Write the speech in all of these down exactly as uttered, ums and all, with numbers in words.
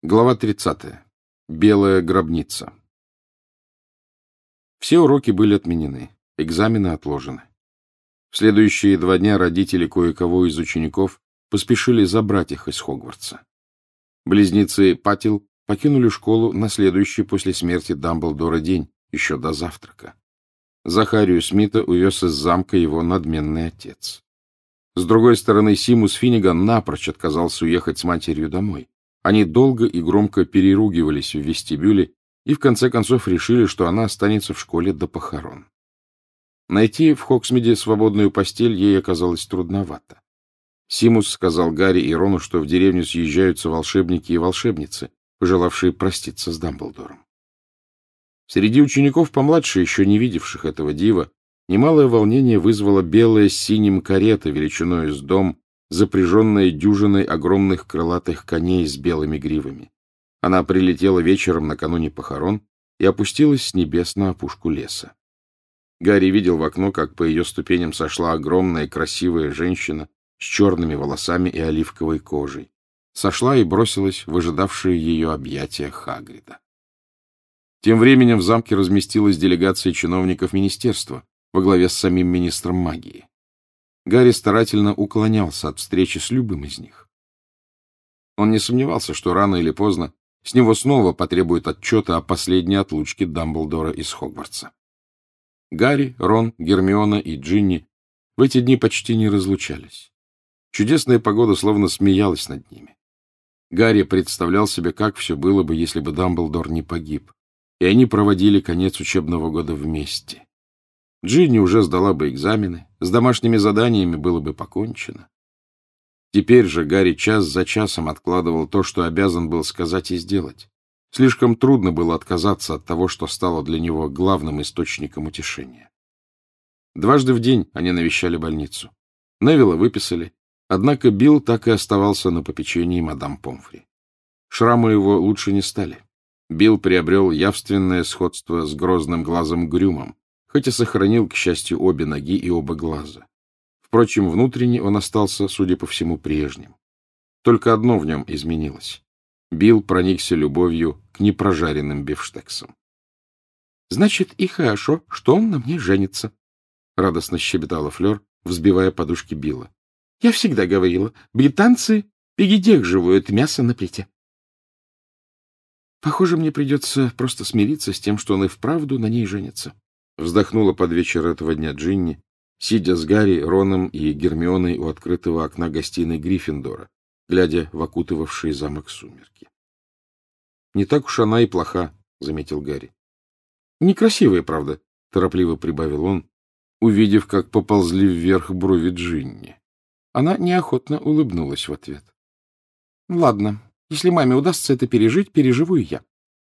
Глава тридцатая. Белая гробница. Все уроки были отменены, экзамены отложены. В следующие два дня родители кое-кого из учеников поспешили забрать их из Хогвартса. Близнецы Паттил покинули школу на следующий после смерти Дамблдора день, еще до завтрака. Захарию Смита увез из замка его надменный отец. С другой стороны, Симус Финниган напрочь отказался уехать с матерью домой. Они долго и громко переругивались в вестибюле и в конце концов решили, что она останется в школе до похорон. Найти в Хоксмиде свободную постель ей оказалось трудновато. Симус сказал Гарри и Рону, что в деревню съезжаются волшебники и волшебницы, пожелавшие проститься с Дамблдором. Среди учеников помладше, еще не видевших этого дива, немалое волнение вызвала белая с синим карета величиной с дом, запряженная дюжиной огромных крылатых коней с белыми гривами. Она прилетела вечером накануне похорон и опустилась с небес на опушку леса. Гарри видел в окно, как по ее ступеням сошла огромная красивая женщина с черными волосами и оливковой кожей. Сошла и бросилась в ожидавшие ее объятия Хагрида. Тем временем в замке разместилась делегация чиновников министерства во главе с самим министром магии. Гарри старательно уклонялся от встречи с любым из них. Он не сомневался, что рано или поздно с него снова потребуют отчета о последней отлучке Дамблдора из Хогвартса. Гарри, Рон, Гермиона и Джинни в эти дни почти не разлучались. Чудесная погода словно смеялась над ними. Гарри представлял себе, как все было бы, если бы Дамблдор не погиб, и они проводили конец учебного года вместе. Джинни уже сдала бы экзамены, с домашними заданиями было бы покончено. Теперь же Гарри час за часом откладывал то, что обязан был сказать и сделать. Слишком трудно было отказаться от того, что стало для него главным источником утешения. Дважды в день они навещали больницу. Невилла выписали, однако Билл так и оставался на попечении мадам Помфри. Шрамы его лучше не стали. Билл приобрел явственное сходство с грозным глазом Грюмом, хоть и сохранил, к счастью, обе ноги и оба глаза. Впрочем, внутренне он остался, судя по всему, прежним. Только одно в нем изменилось. Билл проникся любовью к непрожаренным бифштексам. — Значит, и хорошо, что он на мне женится, — радостно щебетала Флёр, взбивая подушки Билла. — Я всегда говорила, британцы передерживают мясо на плите. Похоже, мне придется просто смириться с тем, что он и вправду на ней женится. Вздохнула под вечер этого дня Джинни, сидя с Гарри, Роном и Гермионой у открытого окна гостиной Гриффиндора, глядя в окутывавшие замок сумерки. — Не так уж она и плоха, — заметил Гарри. — Некрасивая, правда, — торопливо прибавил он, увидев, как поползли вверх брови Джинни. Она неохотно улыбнулась в ответ. — Ладно, если маме удастся это пережить, переживу и я.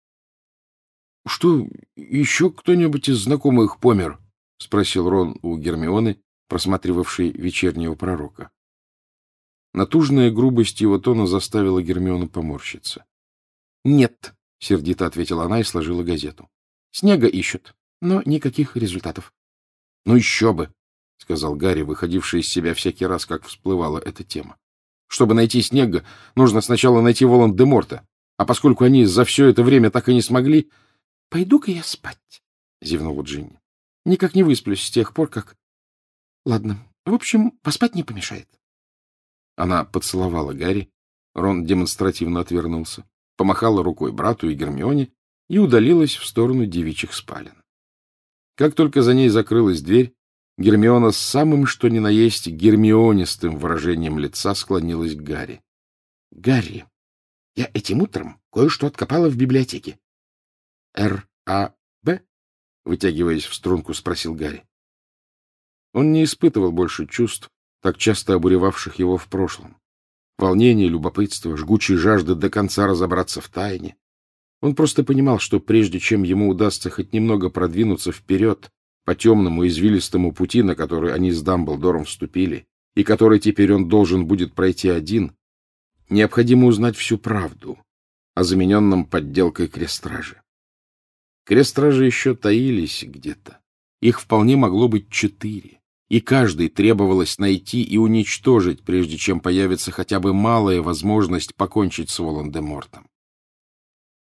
— Что, еще кто-нибудь из знакомых помер? — спросил Рон у Гермионы, просматривавшей вечернего пророка. Натужная грубость его тона заставила Гермиону поморщиться. — Нет, — сердито ответила она и сложила газету. — Снега ищут, но никаких результатов. — Ну еще бы, — сказал Гарри, выходивший из себя всякий раз, как всплывала эта тема. — Чтобы найти Снега, нужно сначала найти Волан-де-Морта, а поскольку они за все это время так и не смогли... — Пойду-ка я спать, — зевнула Джинни. — Никак не высплюсь с тех пор, как... Ладно, в общем, поспать не помешает. Она поцеловала Гарри, Рон демонстративно отвернулся, помахала рукой брату и Гермионе и удалилась в сторону девичьих спален. Как только за ней закрылась дверь, Гермиона с самым что ни на есть гермионистым выражением лица склонилась к Гарри. — Гарри, я этим утром кое-что откопала в библиотеке. — Р А Б? — вытягиваясь в струнку, спросил Гарри. Он не испытывал больше чувств, так часто обуревавших его в прошлом. Волнение, любопытство, жгучей жажды до конца разобраться в тайне. Он просто понимал, что прежде чем ему удастся хоть немного продвинуться вперед по темному извилистому пути, на который они с Дамблдором вступили, и который теперь он должен будет пройти один, необходимо узнать всю правду о замененном подделкой крестражи. Крестражи еще таились где-то. Их вполне могло быть четыре, и каждый требовалось найти и уничтожить, прежде чем появится хотя бы малая возможность покончить с Волан-де-Мортом.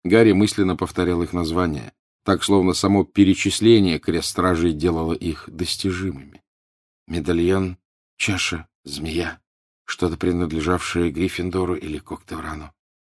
Гарри мысленно повторял их названия, так, словно само перечисление крест-стражей делало их достижимыми. Медальон, чаша, змея, что-то принадлежавшее Гриффиндору или Коктеврану.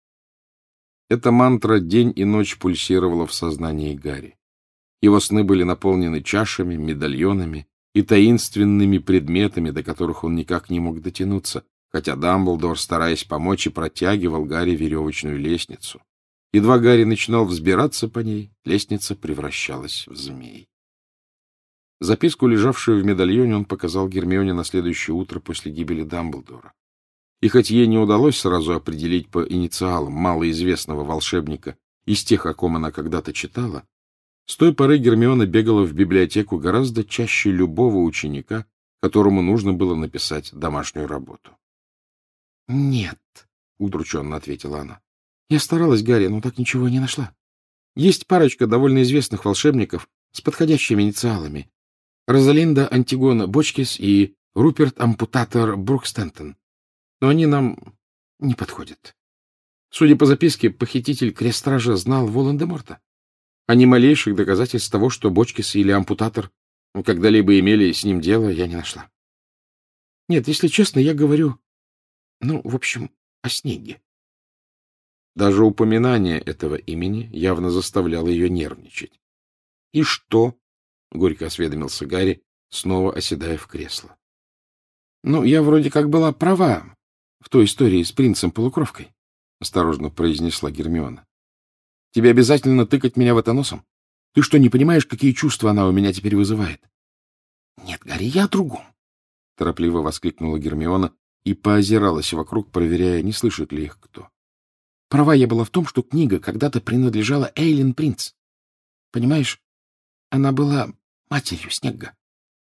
Эта мантра день и ночь пульсировала в сознании Гарри. Его сны были наполнены чашами, медальонами и таинственными предметами, до которых он никак не мог дотянуться, хотя Дамблдор, стараясь помочь, и протягивал Гарри веревочную лестницу. Едва Гарри начинал взбираться по ней, лестница превращалась в змей. Записку, лежавшую в медальоне, он показал Гермионе на следующее утро после гибели Дамблдора. И хоть ей не удалось сразу определить по инициалам малоизвестного волшебника из тех, о ком она когда-то читала, с той поры Гермиона бегала в библиотеку гораздо чаще любого ученика, которому нужно было написать домашнюю работу. — Нет, — удрученно ответила она. — Я старалась, Гарри, но так ничего не нашла. Есть парочка довольно известных волшебников с подходящими инициалами. Розалинда Антигона Бочкис и Руперт Ампутатор Брукстентон. Но они нам не подходят. Судя по записке, похититель Крест-стража знал Волан-де-Морта. А ни малейших доказательств того, что Бочкис или Ампутатор когда-либо имели с ним дело, я не нашла. Нет, если честно, я говорю, ну, в общем, о Снегге. Даже упоминание этого имени явно заставляло ее нервничать. — И что? — горько осведомился Гарри, снова оседая в кресло. — Ну, я вроде как была права в той истории с принцем-полукровкой, — осторожно произнесла Гермиона. — Тебе обязательно тыкать меня в это носом? Ты что, не понимаешь, какие чувства она у меня теперь вызывает? — Нет, Гарри, я о другом, — торопливо воскликнула Гермиона и поозиралась вокруг, проверяя, не слышит ли их кто. Права я была в том, что книга когда-то принадлежала Эйлин Принц. Понимаешь, она была матерью Снегга.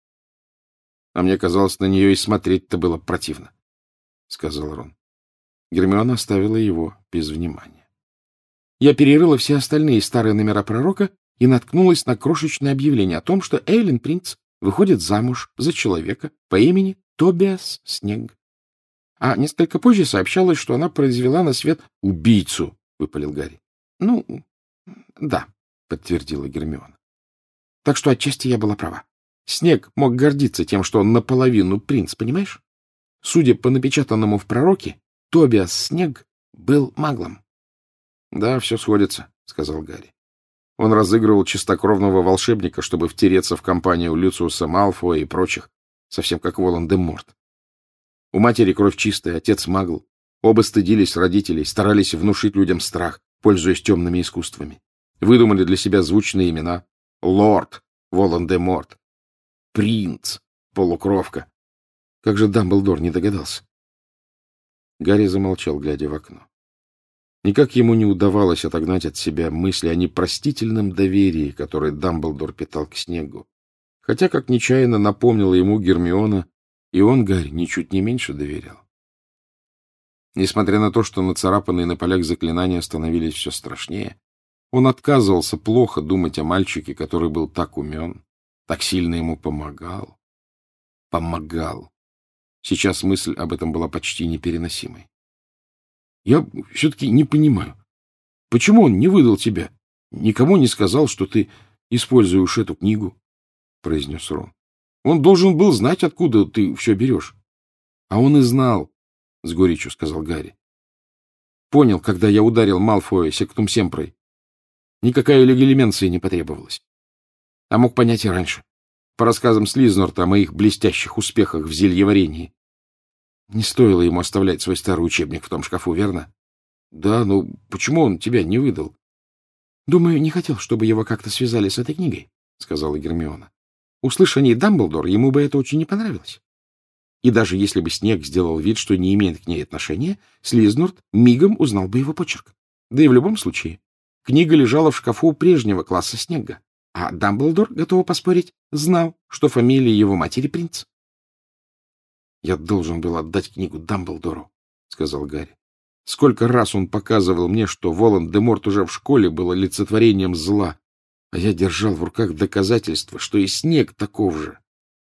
— А мне казалось, на нее и смотреть-то было противно, — сказал Рон. Гермиона оставила его без внимания. Я перерыла все остальные старые номера пророка и наткнулась на крошечное объявление о том, что Эйлин Принц выходит замуж за человека по имени Тобиас Снегг. А несколько позже сообщалось, что она произвела на свет убийцу, — выпалил Гарри. — Ну, да, — подтвердила Гермиона. Так что отчасти я была права. Снегг мог гордиться тем, что он наполовину принц, понимаешь? Судя по напечатанному в пророке, Тобиас Снегг был маглом. — Да, все сходится, — сказал Гарри. Он разыгрывал чистокровного волшебника, чтобы втереться в компанию Люциуса Малфоя и прочих, совсем как Волан-де-Морт. У матери кровь чистая, отец магл. Оба стыдились родителей, старались внушить людям страх, пользуясь темными искусствами. Выдумали для себя звучные имена. Лорд Волан-де-Морт. Принц Полукровка. Как же Дамблдор не догадался? Гарри замолчал, глядя в окно. Никак ему не удавалось отогнать от себя мысли о непростительном доверии, которое Дамблдор питал к Снеггу. Хотя, как нечаянно напомнила ему Гермиона, и он, Гарри, ничуть не меньше доверял. Несмотря на то, что нацарапанные на полях заклинания становились все страшнее, он отказывался плохо думать о мальчике, который был так умен, так сильно ему помогал. Помогал. Сейчас мысль об этом была почти непереносимой. — Я все-таки не понимаю, почему он не выдал тебя? Никому не сказал, что ты используешь эту книгу, — произнес Рон. Он должен был знать, откуда ты все берешь. — А он и знал, — с горечью сказал Гарри. — Понял, когда я ударил Малфоя сектум семпрой. Никакая легалименция не потребовалась. А мог понять и раньше, по рассказам Слизнорта о моих блестящих успехах в зельеварении. Не стоило ему оставлять свой старый учебник в том шкафу, верно? — Да, но почему он тебя не выдал? — Думаю, не хотел, чтобы его как-то связали с этой книгой, — сказала Гермиона. Услышь о ней Дамблдор, ему бы это очень не понравилось. И даже если бы Снегг сделал вид, что не имеет к ней отношения, Слизнорт мигом узнал бы его почерк. Да и в любом случае, книга лежала в шкафу прежнего класса Снегга, а Дамблдор, готова поспорить, знал, что фамилия его матери принц. — Я должен был отдать книгу Дамблдору, — сказал Гарри. Сколько раз он показывал мне, что Волан-де-Морт уже в школе был олицетворением зла, а я держал в руках доказательства, что и Снегг таков же.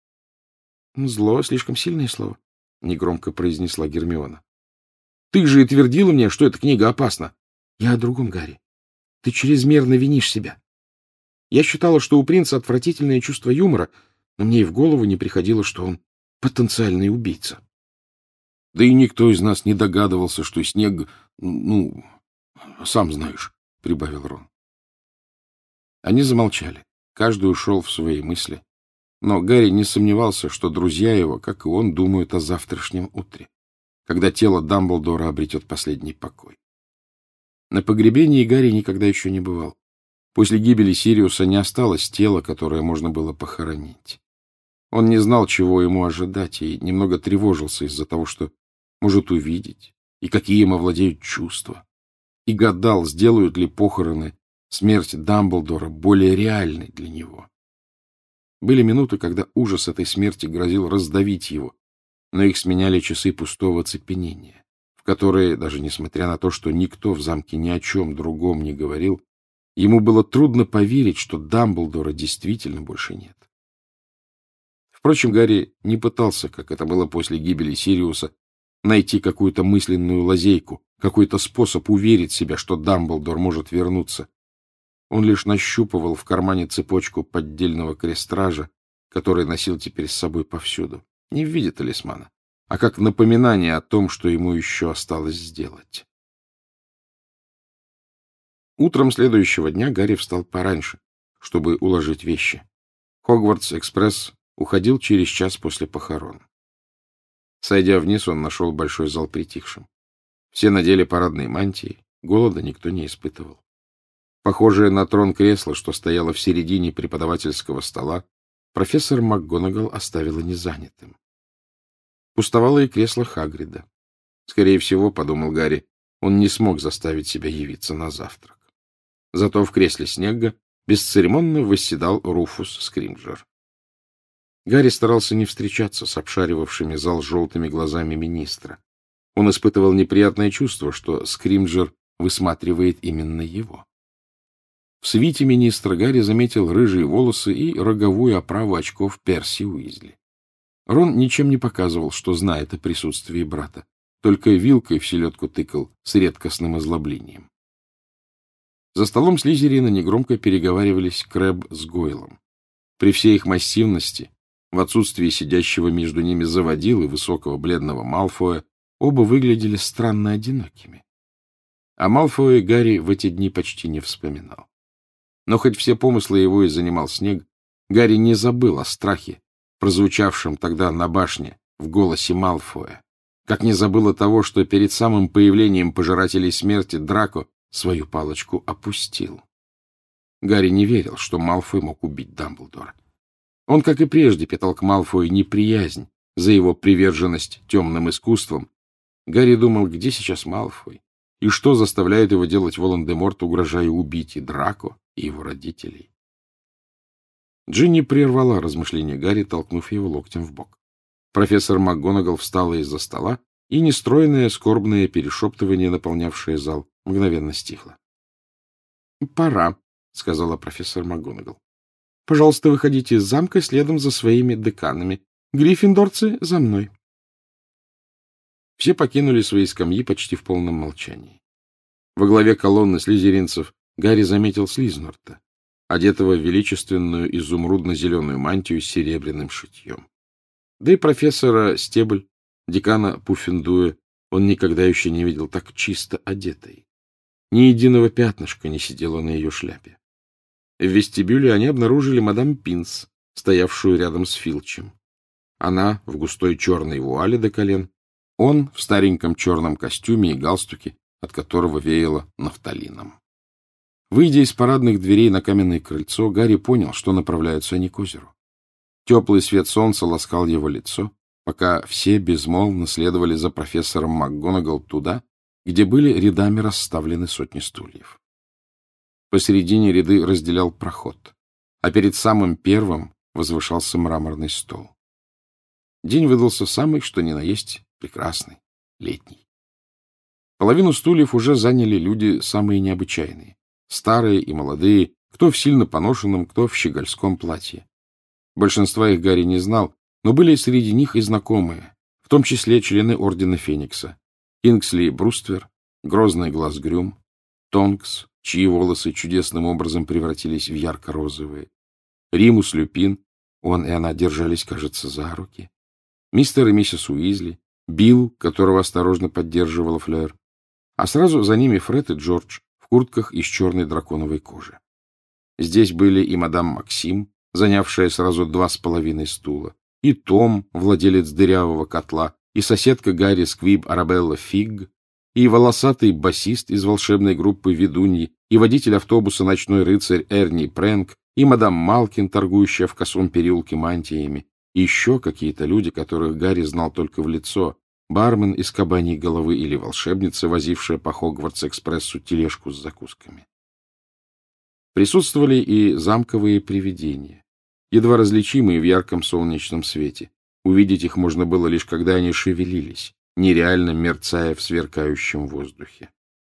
— Зло — слишком сильное слово, — негромко произнесла Гермиона. — Ты же и твердила мне, что эта книга опасна. — Я о другом, Гарри. ты чрезмерно винишь себя. Я считала, что у принца отвратительное чувство юмора, но мне и в голову не приходило, что он потенциальный убийца. Да и никто из нас не догадывался, что снег, ну, сам знаешь, — прибавил Рон. Они замолчали. Каждый ушел в свои мысли. Но Гарри не сомневался, что друзья его, как и он, думают о завтрашнем утре, когда тело Дамблдора обретет последний покой. На погребении Гарри никогда еще не бывал. После гибели Сириуса не осталось тела, которое можно было похоронить. Он не знал, чего ему ожидать, и немного тревожился из-за того, что может увидеть, и какие им овладеют чувства, и гадал, сделают ли похороны смерть Дамблдора более реальной для него. Были минуты, когда ужас этой смерти грозил раздавить его, но их сменяли часы пустого оцепенения, в которые, даже несмотря на то, что никто в замке ни о чем другом не говорил, ему было трудно поверить, что Дамблдора действительно больше нет. Впрочем, Гарри не пытался, как это было после гибели Сириуса, найти какую-то мысленную лазейку, какой-то способ уверить себя, что Дамблдор может вернуться. Он лишь нащупывал в кармане цепочку поддельного крестража, который носил теперь с собой повсюду, не в виде талисмана, а как напоминание о том, что ему еще осталось сделать. Утром следующего дня Гарри встал пораньше, чтобы уложить вещи. Хогвартс-экспресс уходил через час после похорон. Сойдя вниз, он нашел большой зал притихшим. Все надели парадные мантии, голода никто не испытывал. Похожее на трон кресло, что стояло в середине преподавательского стола, профессор МакГонагал оставила незанятым. Пустовало и кресло Хагрида. Скорее всего, подумал Гарри, он не смог заставить себя явиться на завтрак. Зато в кресле Снегга бесцеремонно восседал Руфус Скримджер. Гарри старался не встречаться с обшаривавшими зал желтыми глазами министра. Он испытывал неприятное чувство, что Скримджер высматривает именно его. В свите министра Гарри заметил рыжие волосы и роговую оправу очков Перси Уизли. Рон ничем не показывал, что знает о присутствии брата, только вилкой в селедку тыкал с редкостным озлоблением. За столом Слизерина негромко переговаривались Крэбб с Гойлом. При всей их массивности, в отсутствии сидящего между ними заводилы высокого бледного Малфоя, оба выглядели странно одинокими. О Малфое Гарри в эти дни почти не вспоминал. Но хоть все помыслы его и занимал снег, Гарри не забыл о страхе, прозвучавшем тогда на башне в голосе Малфоя, как не забыл о того, что перед самым появлением пожирателей смерти Драко свою палочку опустил. Гарри не верил, что Малфой мог убить Дамблдора. Он, как и прежде, питал к Малфою неприязнь за его приверженность темным искусствам. Гарри думал, где сейчас Малфой, и что заставляет его делать Волан-де-Морт, угрожая убить и Драко, и его родителей. Джинни прервала размышления Гарри, толкнув его локтем в бок. Профессор МакГонагал встала из-за стола, и нестройное скорбное перешептывание, наполнявшее зал, мгновенно стихло. — Пора, — сказала профессор МакГонагал. — Пожалуйста, выходите из замка следом за своими деканами. Гриффиндорцы, за мной. Все покинули свои скамьи почти в полном молчании. Во главе колонны слизеринцев Гарри заметил Слизнорта, одетого в величественную изумрудно-зеленую мантию с серебряным шитьем. Да и профессора Стебль, декана Пуффендуя, он никогда еще не видел так чисто одетой. Ни единого пятнышка не сидело на ее шляпе. В вестибюле они обнаружили мадам Пинс, стоявшую рядом с Филчем. Она в густой черной вуале до колен, он в стареньком черном костюме и галстуке, от которого веяло нафталином. Выйдя из парадных дверей на каменное крыльцо, Гарри понял, что направляются они к озеру. Теплый свет солнца ласкал его лицо, пока все безмолвно следовали за профессором МакГонагал туда, где были рядами расставлены сотни стульев. Посередине ряды разделял проход, а перед самым первым возвышался мраморный стол. День выдался самый, что ни на есть, прекрасный, летний. Половину стульев уже заняли люди самые необычайные, старые и молодые, кто в сильно поношенном, кто в щегольском платье. Большинства их Гарри не знал, но были среди них и знакомые, в том числе члены Ордена Феникса: Кингсли Бруствер, Грозный Глаз Грюм, Тонкс, чьи волосы чудесным образом превратились в ярко-розовые, Римус Люпин, он и она держались, кажется, за руки, мистер и миссис Уизли, Билл, которого осторожно поддерживала Флёр, а сразу за ними Фред и Джордж в куртках из черной драконовой кожи. Здесь были и мадам Максим, занявшая сразу два с половиной стула, и Том, владелец дырявого котла, и соседка Гарри Сквиб Арабелла Фигг, и волосатый басист из волшебной группы «Ведуньи», и водитель автобуса «Ночной рыцарь» Эрни Прэнк, и мадам Малкин, торгующая в косом переулке мантиями, и еще какие-то люди, которых Гарри знал только в лицо, бармен из кабаньей головы или волшебница, возившая по Хогвартс-экспрессу тележку с закусками. Присутствовали и замковые привидения, едва различимые в ярком солнечном свете. Увидеть их можно было лишь когда они шевелились, нереально мерцая в сверкающем воздухе.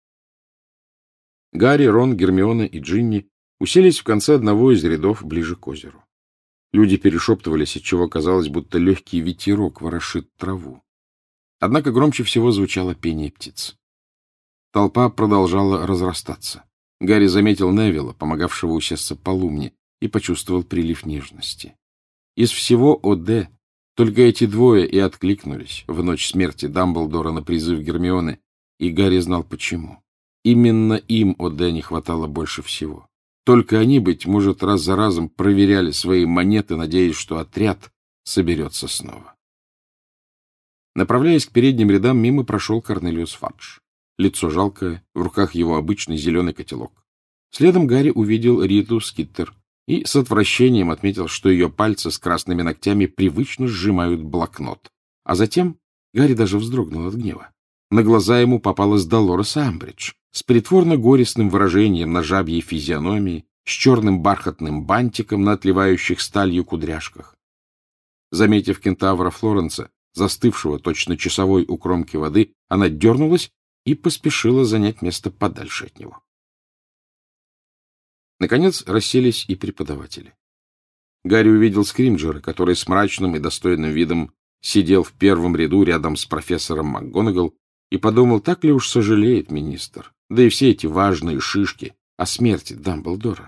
Гарри, Рон, Гермиона и Джинни уселись в конце одного из рядов ближе к озеру. Люди перешептывались, отчего казалось, будто легкий ветерок ворошит траву. Однако громче всего звучало пение птиц. Толпа продолжала разрастаться. Гарри заметил Невилла, помогавшего усесться по лумне, и почувствовал прилив нежности. Из всего ОД только эти двое и откликнулись в ночь смерти Дамблдора на призыв Гермионы, и Гарри знал почему. Именно им ОД не хватало больше всего. Только они, быть может, раз за разом проверяли свои монеты, надеясь, что отряд соберется снова. Направляясь к передним рядам, мимо прошел Корнелиус Фадж. Лицо жалкое, в руках его обычный зеленый котелок. Следом Гарри увидел Риту Скиттер и с отвращением отметил, что ее пальцы с красными ногтями привычно сжимают блокнот. А затем Гарри даже вздрогнул от гнева. На глаза ему попалась Долорес Амбридж с притворно-горестным выражением на жабьей физиономии, с черным бархатным бантиком на отливающих сталью кудряшках. Заметив кентавра Флоренса, застывшего точно часовой у кромки воды, она дернулась и поспешила занять место подальше от него. Наконец расселись и преподаватели. Гарри увидел Скримджера, который с мрачным и достойным видом сидел в первом ряду рядом с профессором МакГонагал, и подумал, так ли уж сожалеет министр, да и все эти важные шишки о смерти Дамблдора.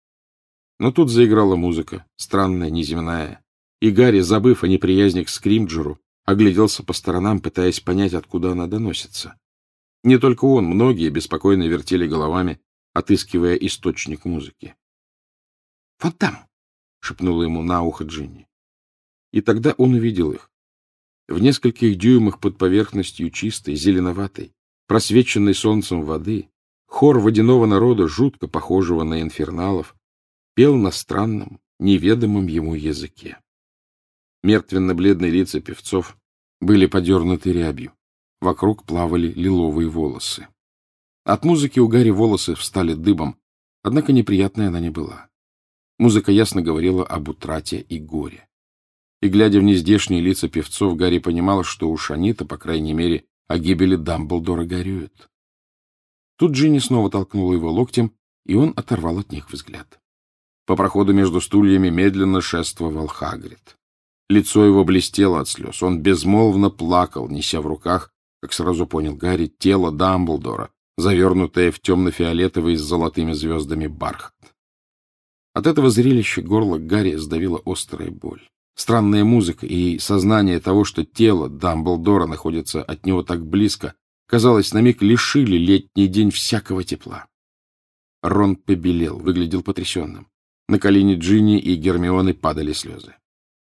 Но тут заиграла музыка, странная, неземная, и Гарри, забыв о неприязни к Скримджеру, огляделся по сторонам, пытаясь понять, откуда она доносится. Не только он, многие беспокойно вертели головами, отыскивая источник музыки. — Вот там! — шепнула ему на ухо Джинни. И тогда он увидел их. В нескольких дюймах под поверхностью чистой, зеленоватой, просвеченной солнцем воды, хор водяного народа, жутко похожего на инферналов, пел на странном, неведомом ему языке. Мертвенно-бледные лица певцов были подернуты рябью. Вокруг плавали лиловые волосы. От музыки у Гарри волосы встали дыбом, однако неприятной она не была. Музыка ясно говорила об утрате и горе. И, глядя в нездешние лица певцов, Гарри понимал, что уж они-то, по крайней мере, о гибели Дамблдора горюют. Тут Джинни снова толкнула его локтем, и он оторвал от них взгляд. По проходу между стульями медленно шествовал Хагрид. Лицо его блестело от слез. Он безмолвно плакал, неся в руках, как сразу понял Гарри, тело Дамблдора, завернутое в темно-фиолетовый с золотыми звездами бархат. От этого зрелища горло Гарри сдавила острая боль. Странная музыка и сознание того, что тело Дамблдора находится от него так близко, казалось, на миг лишили летний день всякого тепла. Рон побелел, выглядел потрясенным. На колени Джинни и Гермионы падали слезы.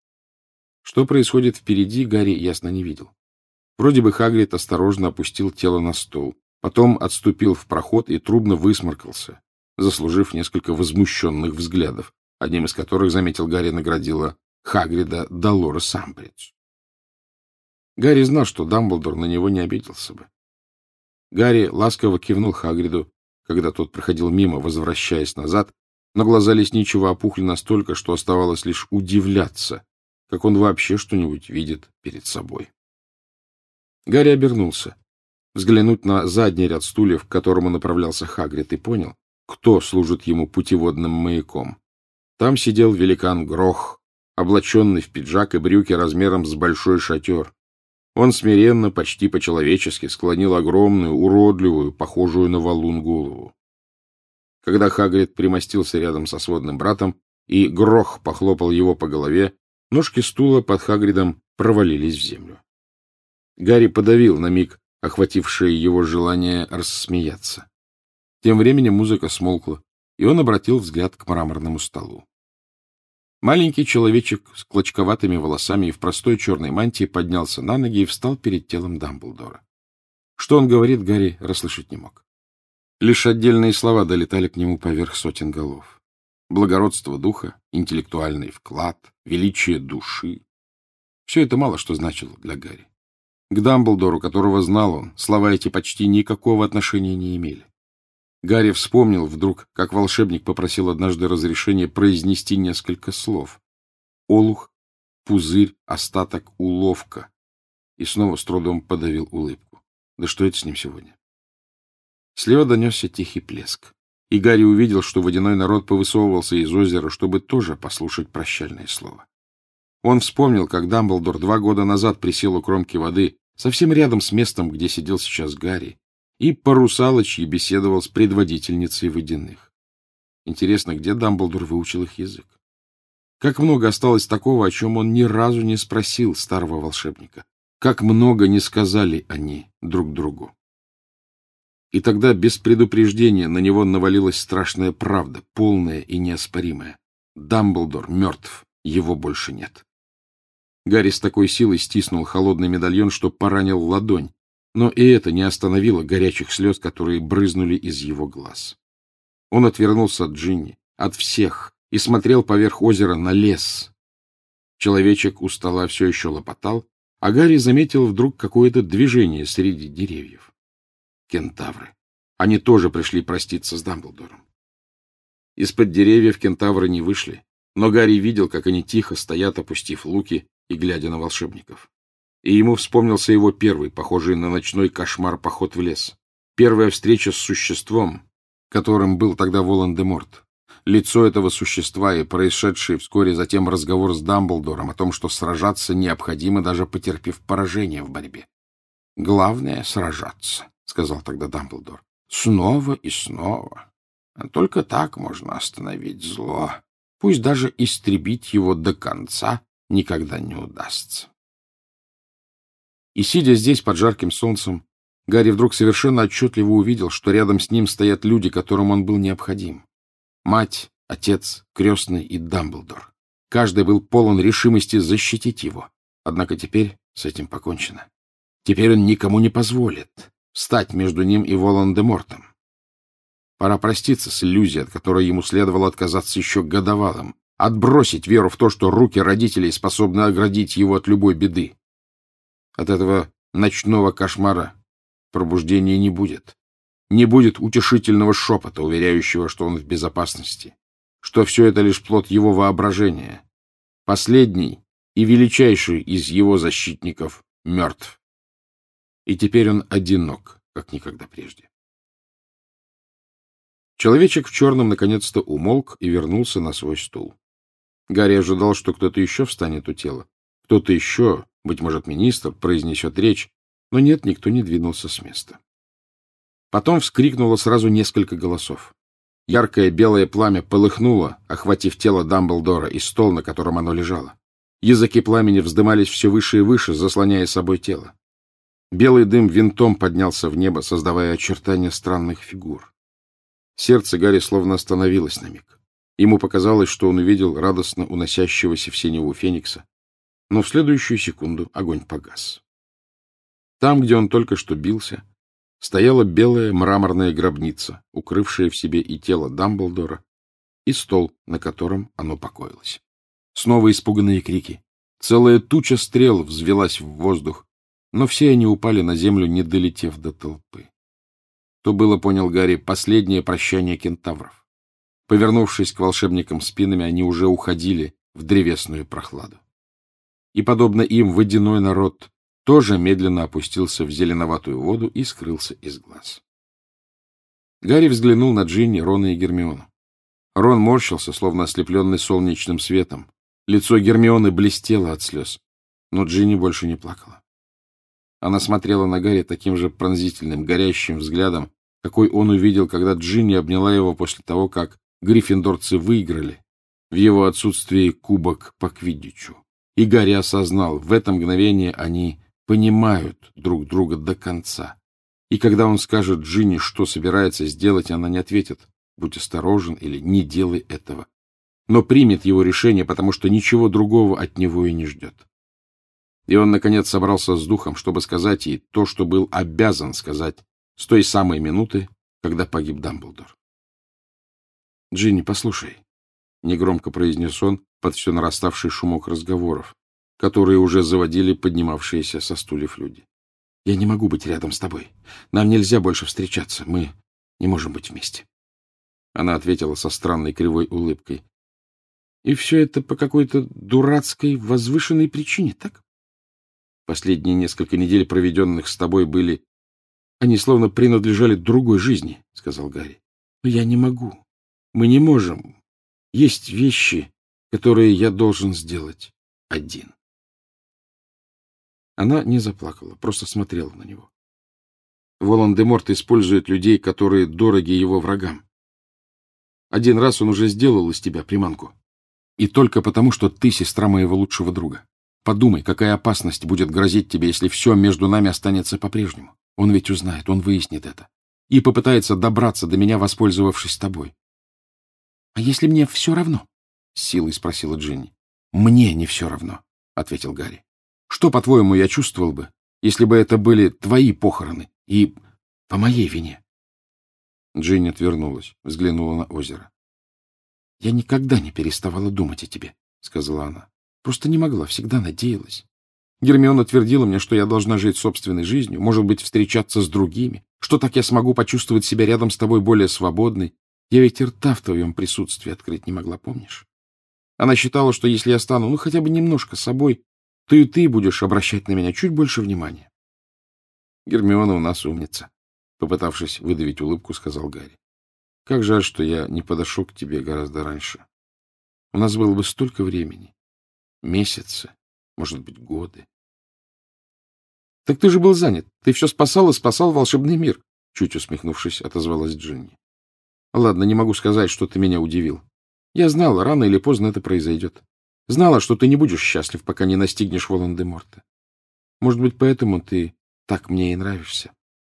Что происходит впереди, Гарри ясно не видел. Вроде бы Хагрид осторожно опустил тело на стол, потом отступил в проход и трубно высморкался, заслужив несколько возмущенных взглядов, одним из которых, заметил Гарри, наградила Хагрида Долорес Амбридж. Гарри знал, что Дамблдор на него не обиделся бы. Гарри ласково кивнул Хагриду, когда тот проходил мимо, возвращаясь назад, но глаза лесничего опухли настолько, что оставалось лишь удивляться, как он вообще что-нибудь видит перед собой. Гарри обернулся, взглянуть на задний ряд стульев, к которому направлялся Хагрид, и понял, кто служит ему путеводным маяком. Там сидел великан Грох, облаченный в пиджак и брюки размером с большой шатер. Он смиренно, почти по-человечески склонил огромную, уродливую, похожую на валун голову. Когда Хагрид примостился рядом со сводным братом и Грох похлопал его по голове, ножки стула под Хагридом провалились в землю. Гарри подавил на миг охватившее его желание рассмеяться. Тем временем музыка смолкла, и он обратил взгляд к мраморному столу. Маленький человечек с клочковатыми волосами и в простой черной мантии поднялся на ноги и встал перед телом Дамблдора. Что он говорит, Гарри расслышать не мог. Лишь отдельные слова долетали к нему поверх сотен голов. Благородство духа, интеллектуальный вклад, величие души. Все это мало что значило для Гарри. К Дамблдору, которого знал он, слова эти почти никакого отношения не имели. Гарри вспомнил вдруг, как волшебник попросил однажды разрешения произнести несколько слов. Олух, пузырь, остаток, уловка. И снова с трудом подавил улыбку. Да что это с ним сегодня? Слева донесся тихий плеск, и Гарри увидел, что водяной народ повысовывался из озера, чтобы тоже послушать прощальное слово. Он вспомнил, как Дамблдор два года назад присел у кромки воды, совсем рядом с местом, где сидел сейчас Гарри, и по-русалочьи беседовал с предводительницей водяных. Интересно, где Дамблдор выучил их язык? Как много осталось такого, о чем он ни разу не спросил старого волшебника? Как много не сказали они друг другу? И тогда без предупреждения на него навалилась страшная правда, полная и неоспоримая. Дамблдор мертв, его больше нет. Гарри с такой силой стиснул холодный медальон, что поранил ладонь, но и это не остановило горячих слез, которые брызнули из его глаз. Он отвернулся от Джинни, от всех, и смотрел поверх озера на лес. Человечек у стола все еще лопотал, а Гарри заметил вдруг какое-то движение среди деревьев. Кентавры. Они тоже пришли проститься с Дамблдором. Из-под деревьев кентавры не вышли, но Гарри видел, как они тихо стоят, опустив луки и глядя на волшебников. И ему вспомнился его первый, похожий на ночной кошмар, поход в лес. Первая встреча с существом, которым был тогда Волан-де-Морт. Лицо этого существа и происшедший вскоре затем разговор с Дамблдором о том, что сражаться необходимо, даже потерпев поражение в борьбе. «Главное — сражаться», — сказал тогда Дамблдор. «Снова и снова. А только так можно остановить зло. Пусть даже истребить его до конца никогда не удастся». И, сидя здесь под жарким солнцем, Гарри вдруг совершенно отчетливо увидел, что рядом с ним стоят люди, которым он был необходим. Мать, отец, крестный и Дамблдор. Каждый был полон решимости защитить его. Однако теперь с этим покончено. Теперь он никому не позволит встать между ним и Волан-де-Мортом. Пора проститься с иллюзией, от которой ему следовало отказаться еще годовалым, отбросить веру в то, что руки родителей способны оградить его от любой беды. От этого ночного кошмара пробуждения не будет. Не будет утешительного шепота, уверяющего, что он в безопасности, что все это лишь плод его воображения. Последний и величайший из его защитников мертв. И теперь он одинок, как никогда прежде. Человечек в черном наконец-то умолк и вернулся на свой стул. Гарри ожидал, что кто-то еще встанет у тела. Кто-то еще, быть может, министр, произнесет речь, но нет, никто не двинулся с места. Потом вскрикнуло сразу несколько голосов. Яркое белое пламя полыхнуло, охватив тело Дамблдора и стол, на котором оно лежало. Языки пламени вздымались все выше и выше, заслоняя собой тело. Белый дым винтом поднялся в небо, создавая очертания странных фигур. Сердце Гарри словно остановилось на миг. Ему показалось, что он увидел радостно уносящегося в синеву феникса, но в следующую секунду огонь погас. Там, где он только что бился, стояла белая мраморная гробница, укрывшая в себе и тело Дамблдора, и стол, на котором оно покоилось. Снова испуганные крики. Целая туча стрел взвелась в воздух, но все они упали на землю, не долетев до толпы. То было, понял Гарри, последнее прощание кентавров. Повернувшись к волшебникам спинами, они уже уходили в древесную прохладу. И, подобно им, водяной народ тоже медленно опустился в зеленоватую воду и скрылся из глаз. Гарри взглянул на Джинни, Рона и Гермиону. Рон морщился, словно ослепленный солнечным светом. Лицо Гермионы блестело от слез, но Джинни больше не плакала. Она смотрела на Гарри таким же пронзительным, горящим взглядом, какой он увидел, когда Джинни обняла его после того, как гриффиндорцы выиграли в его отсутствии кубок по квиддичу. И Гарри осознал, в это мгновение они понимают друг друга до конца. И когда он скажет Джинни, что собирается сделать, она не ответит «будь осторожен» или «не делай этого», но примет его решение, потому что ничего другого от него и не ждет. И он, наконец, собрался с духом, чтобы сказать ей то, что был обязан сказать с той самой минуты, когда погиб Дамблдор. «Джинни, послушай», — негромко произнес он под все нараставший шумок разговоров, которые уже заводили поднимавшиеся со стульев люди. «Я не могу быть рядом с тобой. Нам нельзя больше встречаться. Мы не можем быть вместе». Она ответила со странной кривой улыбкой. «И все это по какой-то дурацкой, возвышенной причине, так? Последние несколько недель, проведенных с тобой, были... Они словно принадлежали другой жизни», — сказал Гарри. «Но я не могу. Мы не можем. Есть вещи, которые я должен сделать один». Она не заплакала, просто смотрела на него. Волан-де-Морт использует людей, которые дороги его врагам. Один раз он уже сделал из тебя приманку. И только потому, что ты сестра моего лучшего друга. Подумай, какая опасность будет грозить тебе, если все между нами останется по-прежнему. Он ведь узнает, он выяснит это. И попытается добраться до меня, воспользовавшись тобой. — А если мне все равно? — с силой спросила Джинни. — Мне не все равно, — ответил Гарри. — Что, по-твоему, я чувствовал бы, если бы это были твои похороны и по моей вине? Джинни отвернулась, взглянула на озеро. — Я никогда не переставала думать о тебе, — сказала она. — Просто не могла, всегда надеялась. Гермиона твердила мне, что я должна жить собственной жизнью, может быть, встречаться с другими, что так я смогу почувствовать себя рядом с тобой более свободной. Я ведь и рта в твоем присутствии открыть не могла, помнишь? Она считала, что если я стану, ну, хотя бы немножко собой, то и ты будешь обращать на меня чуть больше внимания. Гермиона у нас умница, — попытавшись выдавить улыбку, сказал Гарри. Как жаль, что я не подошел к тебе гораздо раньше. У нас было бы столько времени. Месяцы, может быть, годы. — Так ты же был занят. Ты все спасал и спасал волшебный мир, — чуть усмехнувшись, отозвалась Джинни. — Ладно, не могу сказать, что ты меня удивил. Я знала, рано или поздно это произойдет. Знала, что ты не будешь счастлив, пока не настигнешь Волан-де-Морта. Может быть, поэтому ты так мне и нравишься.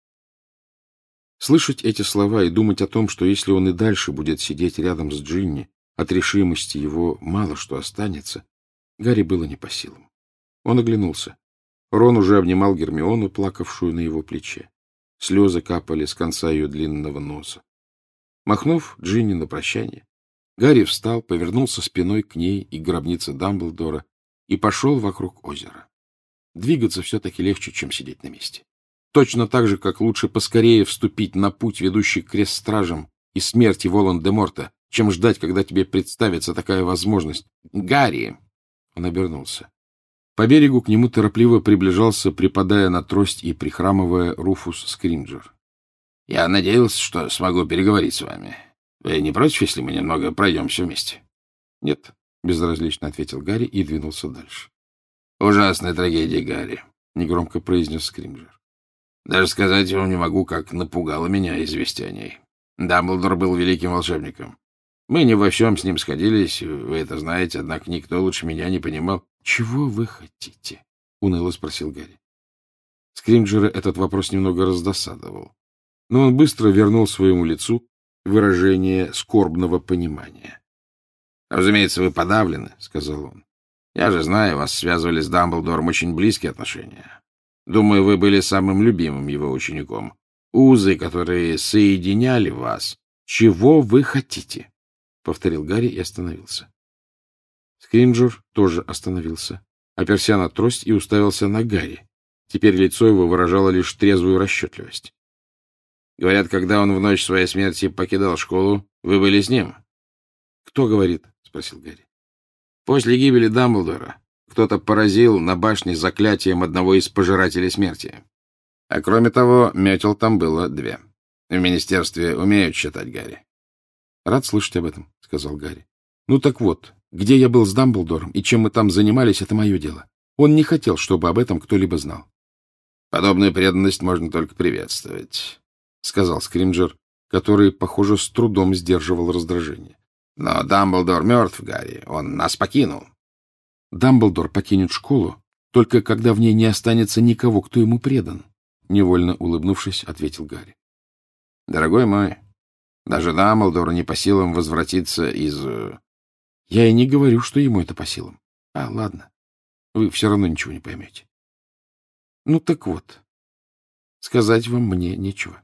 Слышать эти слова и думать о том, что если он и дальше будет сидеть рядом с Джинни, от решимости его мало что останется, Гарри было не по силам. Он оглянулся. Рон уже обнимал Гермиону, плакавшую на его плече. Слезы капали с конца ее длинного носа. Махнув Джинни на прощание, Гарри встал, повернулся спиной к ней и к гробнице Дамблдора и пошел вокруг озера. Двигаться все-таки легче, чем сидеть на месте. Точно так же, как лучше поскорее вступить на путь, ведущий к крест-стражам и смерти Волан-де-Морта, чем ждать, когда тебе представится такая возможность. «Гарри!» Он обернулся. По берегу к нему торопливо приближался, припадая на трость и прихрамывая, Руфус Скримджер. — Я надеялся, что смогу переговорить с вами. Вы не против, если мы немного пройдемся вместе? — Нет, — безразлично ответил Гарри и двинулся дальше. — Ужасная трагедия, Гарри, — негромко произнес Скримджер. — Даже сказать вам не могу, как напугало меня известие о ней. Дамблдор был великим волшебником. Мы не во всем с ним сходились, вы это знаете, однако никто лучше меня не понимал. — Чего вы хотите? — уныло спросил Гарри. Скримджера этот вопрос немного раздосадовал, но он быстро вернул своему лицу выражение скорбного понимания. — Разумеется, вы подавлены, — сказал он. — Я же знаю, вас связывали с Дамблдором очень близкие отношения. Думаю, вы были самым любимым его учеником. Узы, которые соединяли вас. — Чего вы хотите? — повторил Гарри и остановился. Скримджер тоже остановился, оперся на трость и уставился на Гарри. Теперь лицо его выражало лишь трезвую расчетливость. — Говорят, когда он в ночь своей смерти покидал школу, вы были с ним. — Кто говорит? — спросил Гарри. — После гибели Дамблдора кто-то поразил на башне заклятием одного из пожирателей смерти. А кроме того, метел там было две. В министерстве умеют считать, Гарри. — Рад слышать об этом, — сказал Гарри. — Ну так вот, где я был с Дамблдором и чем мы там занимались, это мое дело. Он не хотел, чтобы об этом кто-либо знал. — Подобную преданность можно только приветствовать. сказал Скримджер, который, похоже, с трудом сдерживал раздражение. — Но Дамблдор мертв, Гарри. Он нас покинул. — Дамблдор покинет школу, только когда в ней не останется никого, кто ему предан, — невольно улыбнувшись, ответил Гарри. — Дорогой мой, даже Дамблдору не по силам возвратиться из... — Я и не говорю, что ему это по силам. А, ладно, вы все равно ничего не поймете. Ну так вот, сказать вам мне нечего.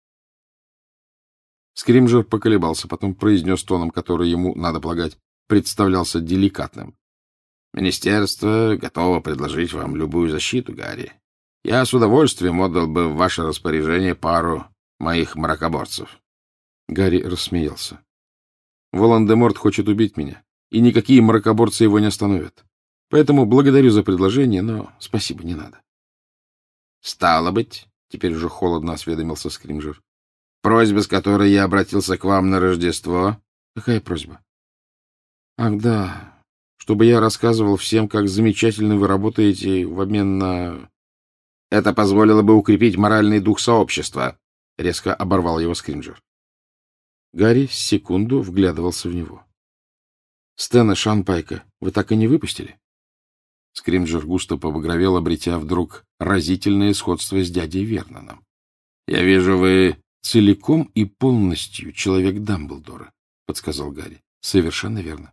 Скримджер поколебался, потом произнес тоном, который ему, надо полагать, представлялся деликатным. — Министерство готово предложить вам любую защиту, Гарри. Я с удовольствием отдал бы в ваше распоряжение пару моих мракоборцев. Гарри рассмеялся. — Волан-де-Морт хочет убить меня, и никакие мракоборцы его не остановят. Поэтому благодарю за предложение, но спасибо, не надо. — Стало быть, — теперь уже холодно осведомился Скримджер, — просьба, с которой я обратился к вам на Рождество. — Какая просьба? — Ах, да, чтобы я рассказывал всем, как замечательно вы работаете в обмен на... — Это позволило бы укрепить моральный дух сообщества, — резко оборвал его Скримджер. Гарри с секунду вглядывался в него. — Стэна Шанпайка вы так и не выпустили? Скримджер густо побагровел, обретя вдруг разительное сходство с дядей Верноном. — Я вижу, вы... — Целиком и полностью человек Дамблдора, — подсказал Гарри. — Совершенно верно.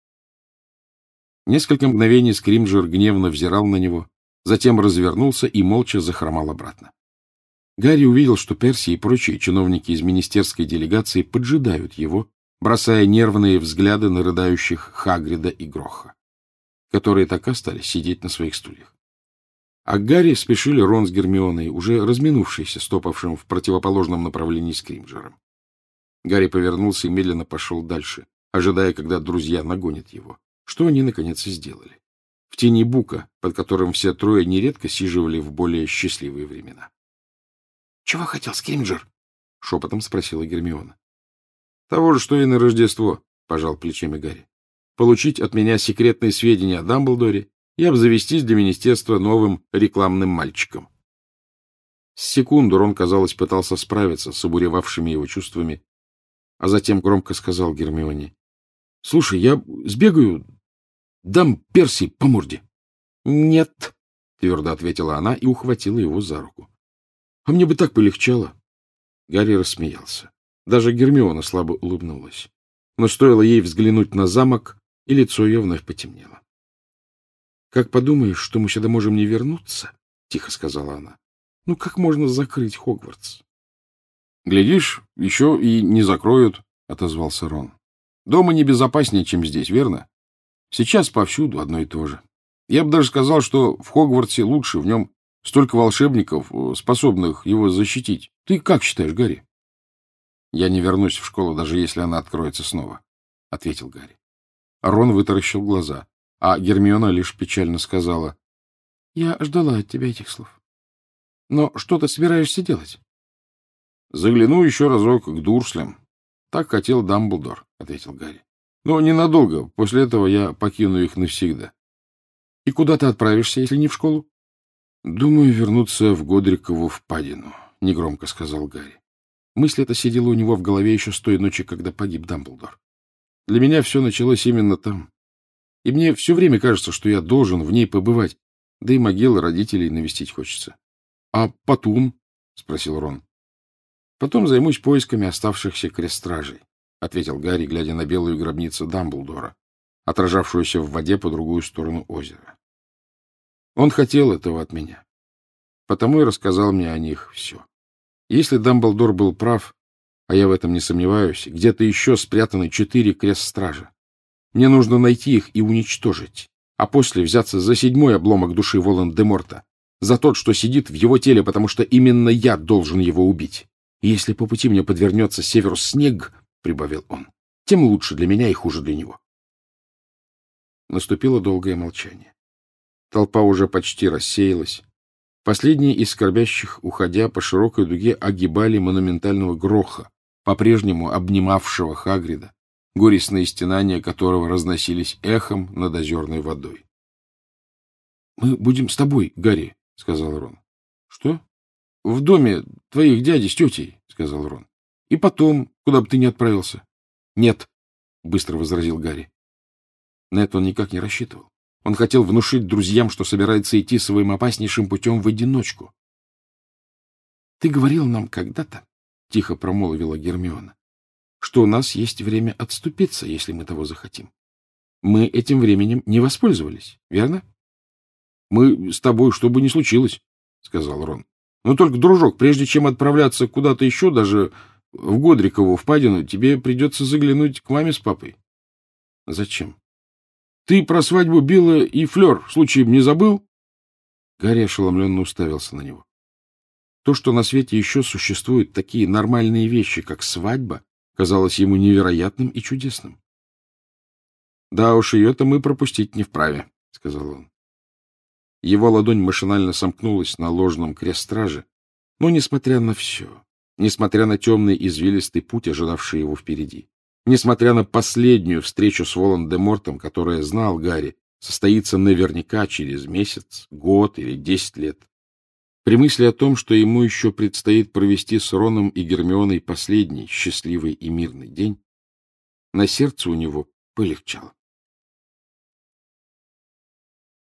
Несколько мгновений Скримджер гневно взирал на него, затем развернулся и молча захромал обратно. Гарри увидел, что Перси и прочие чиновники из министерской делегации поджидают его, бросая нервные взгляды на рыдающих Хагрида и Гроха, которые так и остались сидеть на своих стульях. А к Гарри спешили Рон с Гермионой, уже разминувшиеся, стопавшим в противоположном направлении Скримджером. Гарри повернулся и медленно пошел дальше, ожидая, когда друзья нагонят его, что они, наконец, и сделали. В тени бука, под которым все трое нередко сиживали в более счастливые времена. — Чего хотел Скримджер? — шепотом спросила Гермиона. — Того же, что и на Рождество, — пожал плечами Гарри. — Получить от меня секретные сведения о Дамблдоре и обзавестись для министерства новым рекламным мальчиком. С секунду Рон, казалось, пытался справиться с обуревавшими его чувствами, а затем громко сказал Гермионе: — Слушай, я сбегаю, дам Перси по морде. — Нет, — твердо ответила она и ухватила его за руку. — А мне бы так полегчало. Гарри рассмеялся. Даже Гермиона слабо улыбнулась. Но стоило ей взглянуть на замок, и лицо ее вновь потемнело. — Как подумаешь, что мы сюда можем не вернуться, — тихо сказала она. — Ну как можно закрыть Хогвартс? — Глядишь, еще и не закроют, — отозвался Рон. — Дома небезопаснее, чем здесь, верно? Сейчас повсюду одно и то же. Я бы даже сказал, что в Хогвартсе лучше, в нем столько волшебников, способных его защитить. Ты как считаешь, Гарри? — Я не вернусь в школу, даже если она откроется снова, — ответил Гарри. Рон вытаращил глаза, а Гермиона лишь печально сказала: — Я ждала от тебя этих слов. Но что ты собираешься делать? — Загляну еще разок к Дурслям. Так хотел Дамблдор, — ответил Гарри. — Но ненадолго. После этого я покину их навсегда. — И куда ты отправишься, если не в школу? — Думаю, вернуться в Годрикову впадину, — негромко сказал Гарри. Мысль эта сидела у него в голове еще с той ночи, когда погиб Дамблдор. Для меня все началось именно там. И мне все время кажется, что я должен в ней побывать, да и могилы родителей навестить хочется. — А потом? — спросил Рон. — Потом займусь поисками оставшихся крестстражей, — ответил Гарри, глядя на белую гробницу Дамблдора, отражавшуюся в воде по другую сторону озера. Он хотел этого от меня, потому и рассказал мне о них все. Если Дамблдор был прав, а я в этом не сомневаюсь, где-то еще спрятаны четыре крестстража. Мне нужно найти их и уничтожить, а после взяться за седьмой обломок души Волан-де-Морта, за тот, что сидит в его теле, потому что именно я должен его убить. И если по пути мне подвернется Северус Снег, — прибавил он, — тем лучше для меня и хуже для него. Наступило долгое молчание. Толпа уже почти рассеялась. Последние из скорбящих, уходя по широкой дуге, огибали монументального Гроха, по-прежнему обнимавшего Хагрида, горестные стенания которого разносились эхом над озерной водой. — Мы будем с тобой, Гарри, — сказал Рон. — Что? — В доме твоих дяди с тетей, — сказал Рон. — И потом, куда бы ты ни отправился. — Нет, — быстро возразил Гарри. На это он никак не рассчитывал. Он хотел внушить друзьям, что собирается идти своим опаснейшим путем в одиночку. — Ты говорил нам когда-то, — тихо промолвила Гермиона, — что у нас есть время отступиться, если мы того захотим. Мы этим временем не воспользовались, верно? — Мы с тобой, что бы ни случилось, — сказал Рон. — Но только, дружок, прежде чем отправляться куда-то еще, даже в Годрикову впадину, тебе придется заглянуть к маме с папой. — Зачем? — Ты про свадьбу Билла и Флёр случаем не забыл? Гарри ошеломленно уставился на него. То, что на свете еще существуют такие нормальные вещи, как свадьба, казалось ему невероятным и чудесным. — Да уж, ее-то мы пропустить не вправе, — сказал он. Его ладонь машинально сомкнулась на ложном крест-страже, но, несмотря на все, несмотря на темный извилистый путь, ожидавший его впереди, несмотря на последнюю встречу с Волан-де-Мортом, которая, знал Гарри, состоится наверняка через месяц, год или десять лет, при мысли о том, что ему еще предстоит провести с Роном и Гермионой последний счастливый и мирный день, на сердце у него полегчало.